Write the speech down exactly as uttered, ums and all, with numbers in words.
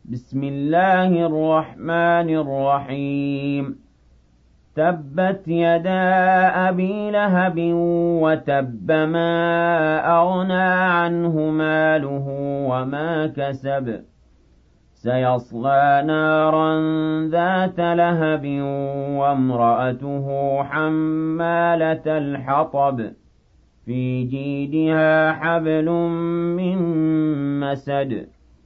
بسم الله الرحمن الرحيم تبت يدا أبي لهب وتب ما أغنى عنه ماله وما كسب سيصلى نارا ذات لهب وامرأته حمالة الحطب في جيدها حبل من مسد